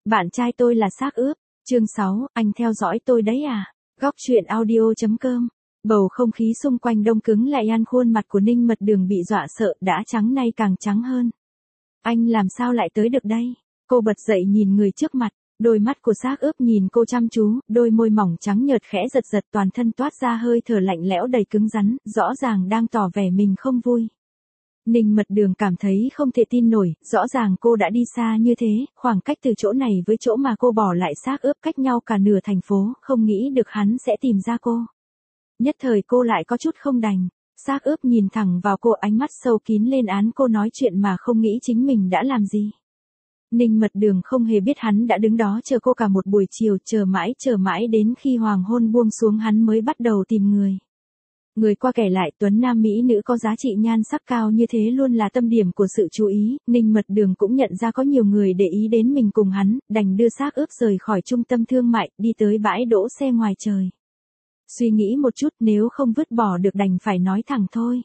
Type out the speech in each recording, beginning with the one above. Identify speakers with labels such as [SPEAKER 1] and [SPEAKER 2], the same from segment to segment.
[SPEAKER 1] Bạn trai tôi là xác ướp. Chương 6, anh theo dõi tôi đấy à? Góc truyện audio.com. Bầu không khí xung quanh đông cứng lại, khuôn mặt của Ninh Mật Đường bị dọa sợ, đã trắng nay càng trắng hơn. Anh làm sao lại tới được đây? Cô bật dậy nhìn người trước mặt, đôi mắt của xác ướp nhìn cô chăm chú, đôi môi mỏng trắng nhợt khẽ giật giật, toàn thân toát ra hơi thở lạnh lẽo đầy cứng rắn, rõ ràng đang tỏ vẻ mình không vui. Ninh Mật Đường cảm thấy không thể tin nổi, rõ ràng cô đã đi xa như thế, khoảng cách từ chỗ này với chỗ mà cô bỏ lại xác ướp cách nhau cả nửa thành phố, không nghĩ được hắn sẽ tìm ra cô. Nhất thời cô lại có chút không đành. Xác ướp nhìn thẳng vào cô, ánh mắt sâu kín lên án cô nói chuyện mà không nghĩ chính mình đã làm gì. Ninh Mật Đường không hề biết hắn đã đứng đó chờ cô cả một buổi chiều, chờ mãi đến khi hoàng hôn buông xuống hắn mới bắt đầu tìm người. Người qua kể lại, tuấn nam mỹ nữ có giá trị nhan sắc cao như thế luôn là tâm điểm của sự chú ý. Ninh Mật Đường cũng nhận ra có nhiều người để ý đến mình cùng hắn, đành đưa xác ướp rời khỏi trung tâm thương mại, đi tới bãi đỗ xe ngoài trời. Suy nghĩ một chút, nếu không vứt bỏ được đành phải nói thẳng thôi.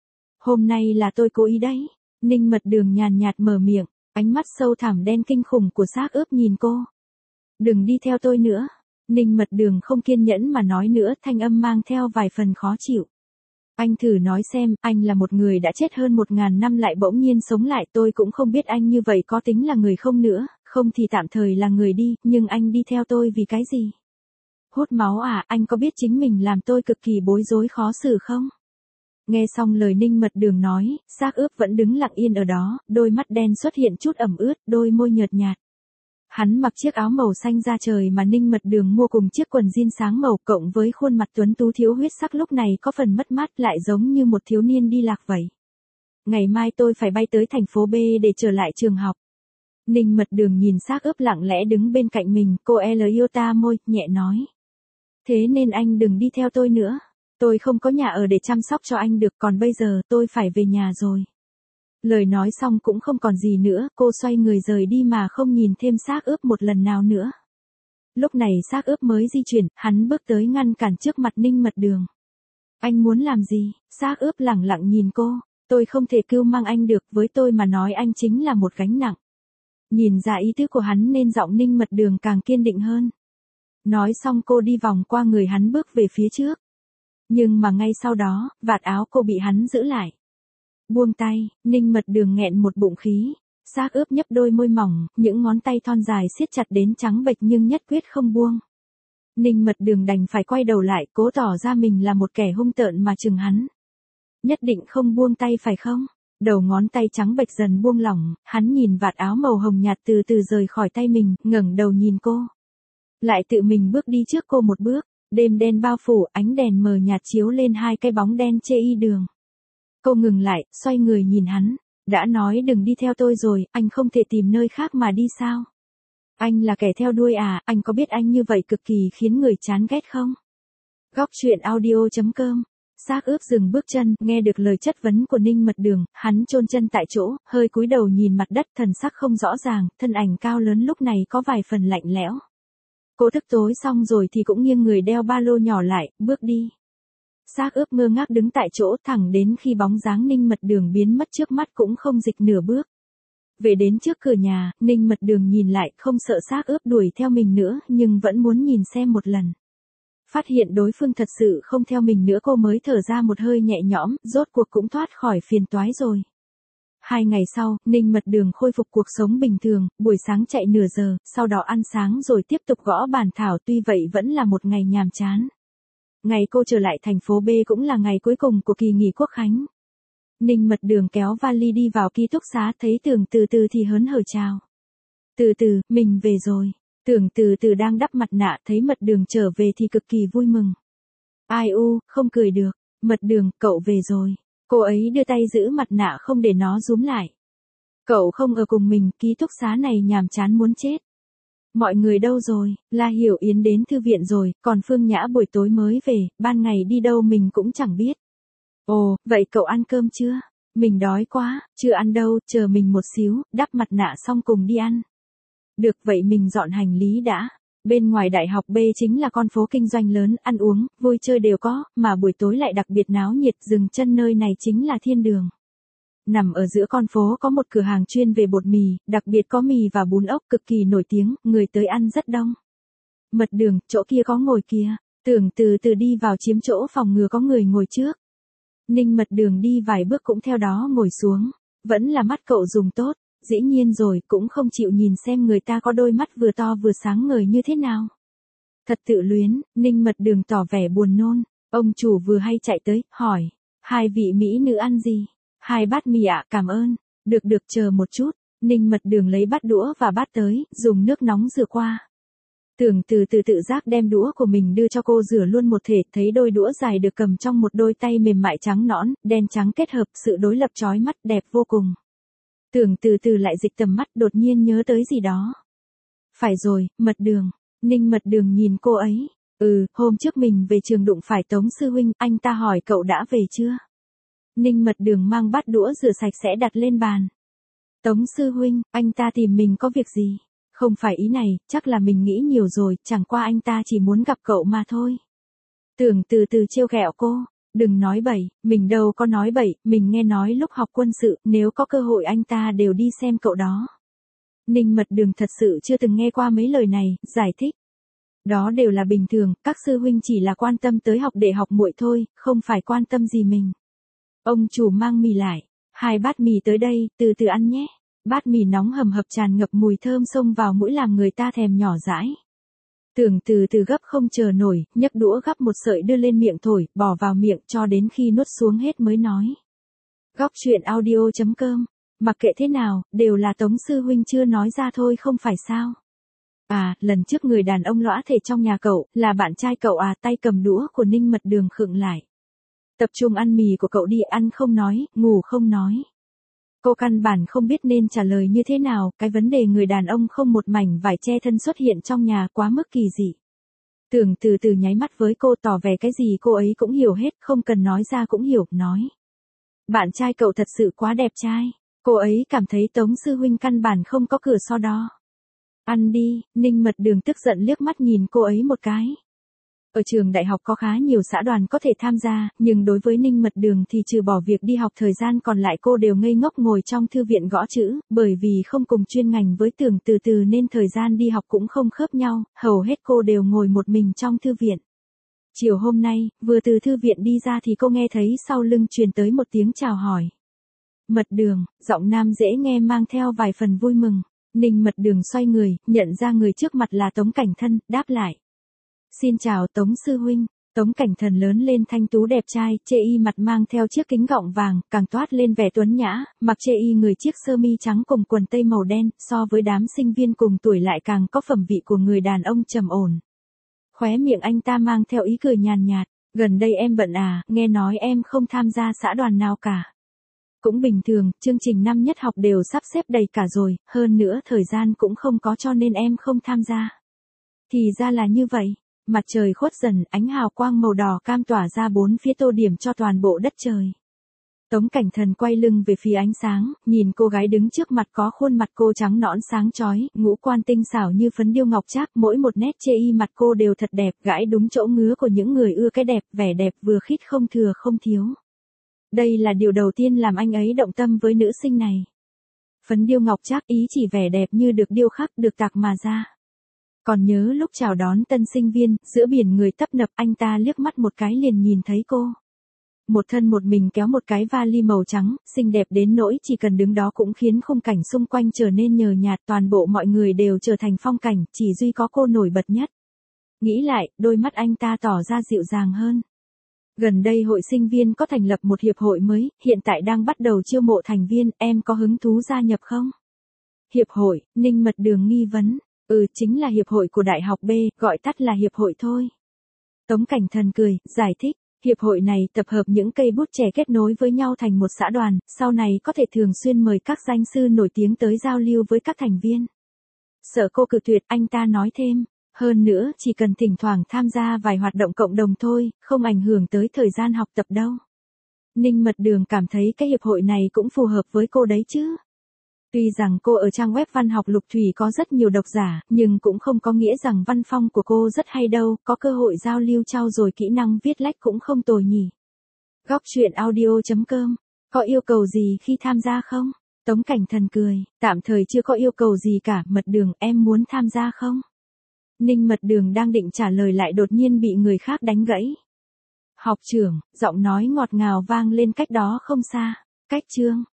[SPEAKER 1] Hôm nay là tôi cố ý đấy. Ninh Mật Đường nhàn nhạt mở miệng, ánh mắt sâu thẳm đen kinh khủng của xác ướp nhìn cô. Đừng đi theo tôi nữa. Ninh Mật Đường không kiên nhẫn mà nói nữa, thanh âm mang theo vài phần khó chịu. Anh thử nói xem, anh là một người đã chết hơn 1000 năm lại bỗng nhiên sống lại, tôi cũng không biết anh như vậy có tính là người không nữa, không thì tạm thời là người đi, nhưng anh đi theo tôi vì cái gì? Hút máu à? Anh có biết chính mình làm tôi cực kỳ bối rối khó xử không? Nghe xong lời Ninh Mật Đường nói, xác ướp vẫn đứng lặng yên ở đó, đôi mắt đen xuất hiện chút ẩm ướt, đôi môi nhợt nhạt. Hắn mặc chiếc áo màu xanh da trời mà Ninh Mật Đường mua cùng chiếc quần jean sáng màu, cộng với khuôn mặt tuấn tú thiếu huyết sắc lúc này có phần mất mát, lại giống như một thiếu niên đi lạc vậy. Ngày mai tôi phải bay tới thành phố B để trở lại trường học. Ninh Mật Đường nhìn xác ướp lặng lẽ đứng bên cạnh mình, cô yêu ta môi, nhẹ nói. Thế nên anh đừng đi theo tôi nữa. Tôi không có nhà ở để chăm sóc cho anh được, còn bây giờ tôi phải về nhà rồi. Lời nói xong cũng không còn gì nữa, cô xoay người rời đi mà không nhìn thêm xác ướp một lần nào nữa. Lúc này xác ướp mới di chuyển, hắn bước tới ngăn cản trước mặt Ninh Mật Đường. Anh muốn làm gì? Xác ướp lẳng lặng nhìn cô. Tôi không thể cưu mang anh được, với tôi mà nói anh chính là một gánh nặng. Nhìn ra ý tứ của hắn nên giọng Ninh Mật Đường càng kiên định hơn. Nói xong cô đi vòng qua người hắn bước về phía trước. Nhưng mà ngay sau đó, vạt áo cô bị hắn giữ lại. Buông tay, Ninh Mật Đường nghẹn một bụng khí. Xác ướp nhấp đôi môi mỏng, những ngón tay thon dài siết chặt đến trắng bệch nhưng nhất quyết không buông. Ninh Mật Đường đành phải quay đầu lại, cố tỏ ra mình là một kẻ hung tợn mà chừng hắn. Nhất định không buông tay phải không? Đầu ngón tay trắng bệch dần buông lỏng, hắn nhìn vạt áo màu hồng nhạt từ từ rời khỏi tay mình, ngẩng đầu nhìn cô. Lại tự mình bước đi trước cô một bước, đêm đen bao phủ, ánh đèn mờ nhạt chiếu lên hai cái bóng đen chê y đường. Cô ngừng lại, xoay người nhìn hắn. Đã nói đừng đi theo tôi rồi, anh không thể tìm nơi khác mà đi sao? Anh là kẻ theo đuôi à? Anh có biết anh như vậy cực kỳ khiến người chán ghét không? Góc truyện audio.com. Xác ướp dừng bước chân, nghe được lời chất vấn của Ninh Mật Đường, hắn chôn chân tại chỗ, hơi cúi đầu nhìn mặt đất, thần sắc không rõ ràng, thân ảnh cao lớn lúc này có vài phần lạnh lẽo. Cô thức tối xong rồi thì cũng nghiêng người đeo ba lô nhỏ lại, bước đi. Xác ướp ngơ ngác đứng tại chỗ thẳng đến khi bóng dáng Ninh Mật Đường biến mất trước mắt cũng không dịch nửa bước. Về đến trước cửa nhà, Ninh Mật Đường nhìn lại, không sợ xác ướp đuổi theo mình nữa, nhưng vẫn muốn nhìn xem một lần. Phát hiện đối phương thật sự không theo mình nữa, cô mới thở ra một hơi nhẹ nhõm, rốt cuộc cũng thoát khỏi phiền toái rồi. 2 ngày sau, Ninh Mật Đường khôi phục cuộc sống bình thường, buổi sáng chạy nửa giờ, sau đó ăn sáng rồi tiếp tục gõ bàn thảo, tuy vậy vẫn là một ngày nhàm chán. Ngày cô trở lại thành phố B cũng là ngày cuối cùng của kỳ nghỉ Quốc khánh. Ninh Mật Đường kéo vali đi vào ký túc xá, thấy Tưởng Từ Từ thì hớn hở chào. Từ Từ, mình về rồi. Tưởng Từ Từ đang đắp mặt nạ, thấy Mật Đường trở về thì cực kỳ vui mừng. Ai u, không cười được. Mật Đường, cậu về rồi. Cô ấy đưa tay giữ mặt nạ không để nó rúm lại. Cậu không ở cùng mình, ký túc xá này nhàm chán muốn chết. Mọi người đâu rồi? La Hiểu Yến đến thư viện rồi, còn Phương Nhã buổi tối mới về, ban ngày đi đâu mình cũng chẳng biết. Ồ, vậy cậu ăn cơm chưa? Mình đói quá, chưa ăn đâu, chờ mình một xíu, đắp mặt nạ xong cùng đi ăn. Được, vậy mình dọn hành lý đã. Bên ngoài đại học B chính là con phố kinh doanh lớn, ăn uống, vui chơi đều có, mà buổi tối lại đặc biệt náo nhiệt, dừng chân nơi này chính là thiên đường. Nằm ở giữa con phố có một cửa hàng chuyên về bột mì, đặc biệt có mì và bún ốc cực kỳ nổi tiếng, người tới ăn rất đông. Mật đường, chỗ kia có ngồi kìa. Tưởng từ từ đi vào chiếm chỗ phòng ngừa có người ngồi trước. Ninh Mật Đường đi vài bước cũng theo đó ngồi xuống. Vẫn là mắt cậu dùng tốt, dĩ nhiên rồi cũng không chịu nhìn xem người ta có đôi mắt vừa to vừa sáng ngời như thế nào. Thật tự luyến, Ninh Mật Đường tỏ vẻ buồn nôn. Ông chủ vừa hay chạy tới, hỏi. Hai vị mỹ nữ ăn gì? Hai bát mì ạ, cảm ơn. Được chờ một chút. Ninh Mật Đường lấy bát đũa và bát tới, dùng nước nóng rửa qua. Tưởng từ từ tự giác đem đũa của mình đưa cho cô rửa luôn một thể, thấy đôi đũa dài được cầm trong một đôi tay mềm mại trắng nõn, đen trắng kết hợp, sự đối lập chói mắt, đẹp vô cùng. Tưởng từ từ lại dịch tầm mắt, đột nhiên nhớ tới gì đó. Phải rồi, Mật Đường. Ninh Mật Đường nhìn cô ấy. Hôm trước mình về trường đụng phải Tống sư huynh, anh ta hỏi cậu đã về chưa? Ninh Mật Đường mang bát đũa rửa sạch sẽ đặt lên bàn. Tống sư huynh, anh ta tìm mình có việc gì? Không phải ý này, chắc là mình nghĩ nhiều rồi, chẳng qua anh ta chỉ muốn gặp cậu mà thôi. Tưởng từ từ trêu ghẹo cô, đừng nói bậy, mình đâu có nói bậy, mình nghe nói lúc học quân sự, nếu có cơ hội anh ta đều đi xem cậu đó. Ninh Mật Đường thật sự chưa từng nghe qua mấy lời này, giải thích. Đó đều là bình thường, các sư huynh chỉ là quan tâm tới học để học muội thôi, không phải quan tâm gì mình. Ông chủ mang mì lại, 2 bát mì tới đây, từ từ ăn nhé. Bát mì nóng hầm hập tràn ngập mùi thơm xông vào mũi làm người ta thèm nhỏ dãi. Tưởng từ từ gấp không chờ nổi, nhấc đũa gắp một sợi đưa lên miệng thổi, bỏ vào miệng cho đến khi nuốt xuống hết mới nói. Góc truyện audio.com, mặc kệ thế nào, đều là Tống sư huynh chưa nói ra thôi không phải sao. Lần trước người đàn ông lõa thể trong nhà cậu, là bạn trai cậu tay cầm đũa của Ninh Mật Đường khựng lại. Tập trung ăn mì của cậu đi, ăn không nói, ngủ không nói. Cô căn bản không biết nên trả lời như thế nào, cái vấn đề người đàn ông không một mảnh vải che thân xuất hiện trong nhà quá mức kỳ dị. Tưởng từ từ nháy mắt với cô tỏ vẻ cái gì cô ấy cũng hiểu hết, không cần nói ra cũng hiểu, nói. Bạn trai cậu thật sự quá đẹp trai, cô ấy cảm thấy Tống sư huynh căn bản không có cửa so đo. Ăn đi, Ninh Mật Đường tức giận liếc mắt nhìn cô ấy một cái. Ở trường đại học có khá nhiều xã đoàn có thể tham gia, nhưng đối với Ninh Mật Đường thì trừ bỏ việc đi học thời gian còn lại cô đều ngây ngốc ngồi trong thư viện gõ chữ, bởi vì không cùng chuyên ngành với Tưởng từ từ nên thời gian đi học cũng không khớp nhau, hầu hết cô đều ngồi một mình trong thư viện. Chiều hôm nay, vừa từ thư viện đi ra thì cô nghe thấy sau lưng truyền tới một tiếng chào hỏi. Mật Đường, giọng nam dễ nghe mang theo vài phần vui mừng. Ninh Mật Đường xoay người, nhận ra người trước mặt là Tống Cảnh Thân, đáp lại. Xin chào Tống sư huynh. Tống Cảnh Thần lớn lên thanh tú đẹp trai, chê y mặt mang theo chiếc kính gọng vàng, càng toát lên vẻ tuấn nhã, mặc chê y người chiếc sơ mi trắng cùng quần tây màu đen, so với đám sinh viên cùng tuổi lại càng có phẩm vị của người đàn ông trầm ổn. Khóe miệng anh ta mang theo ý cười nhàn nhạt, gần đây em bận nghe nói em không tham gia xã đoàn nào cả. Cũng bình thường, chương trình năm nhất học đều sắp xếp đầy cả rồi, hơn nữa thời gian cũng không có cho nên em không tham gia. Thì ra là như vậy. Mặt trời khuất dần, ánh hào quang màu đỏ cam tỏa ra bốn phía tô điểm cho toàn bộ đất trời. Tống Cảnh Thần quay lưng về phía ánh sáng, nhìn cô gái đứng trước mặt có khuôn mặt cô trắng nõn sáng chói, ngũ quan tinh xảo như phấn điêu ngọc trác, mỗi một nét chê y mặt cô đều thật đẹp, gãi đúng chỗ ngứa của những người ưa cái đẹp, vẻ đẹp vừa khít không thừa không thiếu. Đây là điều đầu tiên làm anh ấy động tâm với nữ sinh này. Phấn điêu ngọc trác ý chỉ vẻ đẹp như được điêu khắc, được tạc mà ra. Còn nhớ lúc chào đón tân sinh viên, giữa biển người tấp nập, anh ta liếc mắt một cái liền nhìn thấy cô. Một thân một mình kéo một cái vali màu trắng, xinh đẹp đến nỗi chỉ cần đứng đó cũng khiến khung cảnh xung quanh trở nên nhờ nhạt, toàn bộ mọi người đều trở thành phong cảnh, chỉ duy có cô nổi bật nhất. Nghĩ lại, đôi mắt anh ta tỏ ra dịu dàng hơn. Gần đây hội sinh viên có thành lập một hiệp hội mới, hiện tại đang bắt đầu chiêu mộ thành viên, em có hứng thú gia nhập không? Hiệp hội, Ninh Mật Đường nghi vấn. Chính là hiệp hội của Đại học B, gọi tắt là hiệp hội thôi. Tống Cảnh Thần cười, giải thích, hiệp hội này tập hợp những cây bút trẻ kết nối với nhau thành một xã đoàn, sau này có thể thường xuyên mời các danh sư nổi tiếng tới giao lưu với các thành viên. Sợ cô cự tuyệt, anh ta nói thêm, hơn nữa chỉ cần thỉnh thoảng tham gia vài hoạt động cộng đồng thôi, không ảnh hưởng tới thời gian học tập đâu. Ninh Mật Đường cảm thấy cái hiệp hội này cũng phù hợp với cô đấy chứ. Tuy rằng cô ở trang web văn học Lục Thủy có rất nhiều độc giả, nhưng cũng không có nghĩa rằng văn phong của cô rất hay đâu, có cơ hội giao lưu trau dồi kỹ năng viết lách cũng không tồi nhỉ. Góc truyện audio.com Có yêu cầu gì khi tham gia không? Tống Cảnh Thần cười, tạm thời chưa có yêu cầu gì cả, Mật Đường em muốn tham gia không? Ninh Mật Đường đang định trả lời lại đột nhiên bị người khác đánh gãy. Học trưởng, giọng nói ngọt ngào vang lên cách đó không xa. Cách Trương.